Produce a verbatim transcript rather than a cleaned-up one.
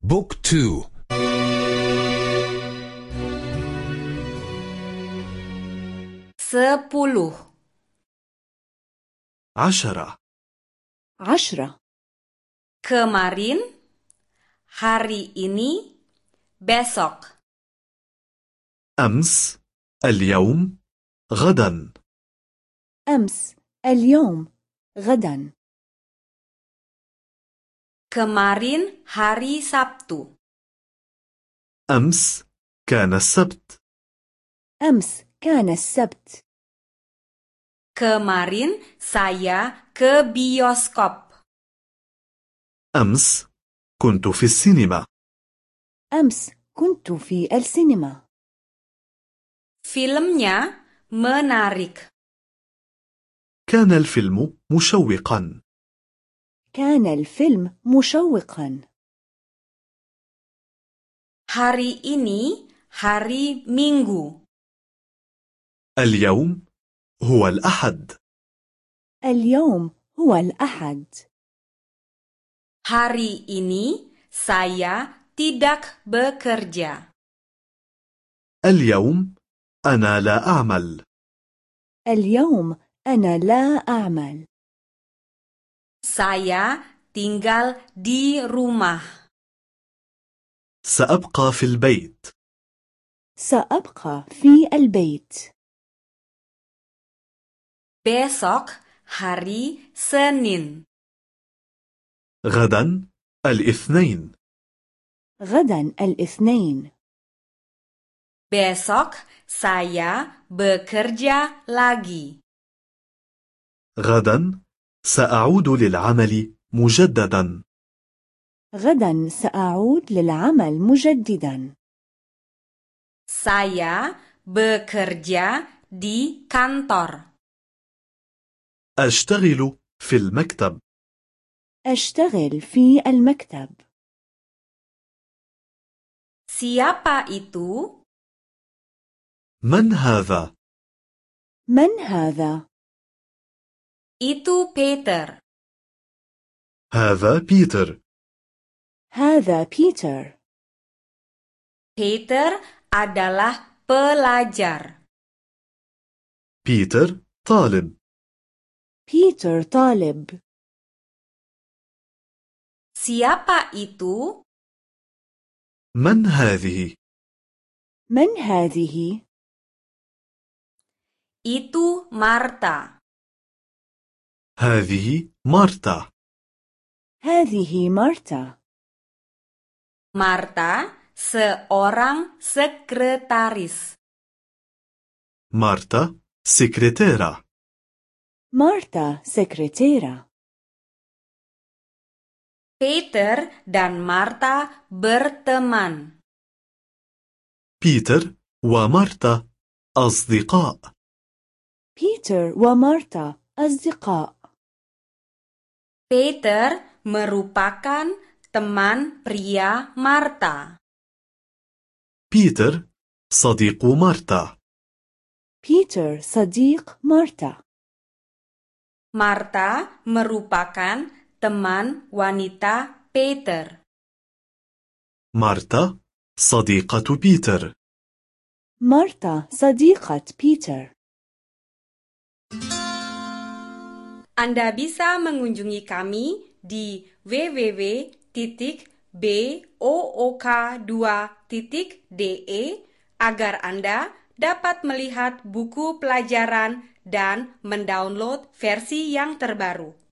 بوك تو. Sepuluh. عشرة. عشرة. Kemarin, hari ini, besok. أمس، اليوم، غدا. أمس، اليوم، غدا. Kemarin hari Sabtu. أمس كان السبت. أمس كان السبت. Kemarin saya ke bioskop. أمس كنت في السينما. أمس كنت في السينما. Filmnya menarik. كان الفيلم مشوقا. كان الفيلم مشوقا. Hari ini hari Minggu. اليوم هو الأحد. اليوم هو الأحد. Hari ini saya tidak bekerja. اليوم أنا لا أعمل. اليوم أنا لا أعمل. Saya tinggal di rumah. سأبقى في البيت. سأبقى في البيت. Besok hari Senin. غدا الاثنين. غدا الاثنين. Besok saya bekerja lagi. غدا سأعود للعمل مجددا. غدا سأعود للعمل مجددا. Saya bekerja di kantor. أشتغل في المكتب. أشتغل في المكتب. Siapa itu? من هذا؟ من هذا؟ Itu Peter. هذا بيتر. هذا بيتر. Peter adalah pelajar. بيتر طالب. بيتر طالب. Siapa itu? من هذه؟ من هذه؟ Itu Marta. هذه مارتا. هذه مارتا. Marta seorang sekretaris. مارتا سكرتيرة. مارتا سكرتيرة. Peter dan Marta berteman. بيتر ومارتا أصدقاء. بيتر ومارتا أصدقاء. Peter merupakan teman pria Marta. بيتر صديق مارتا. بيتر صديق مارتا. Marta merupakan teman wanita Peter. مارتا صديقة بيتر. مارتا صديقة بيتر. Anda bisa mengunjungi kami di w w w titik book dua titik de agar Anda dapat melihat buku pelajaran dan mendownload versi yang terbaru.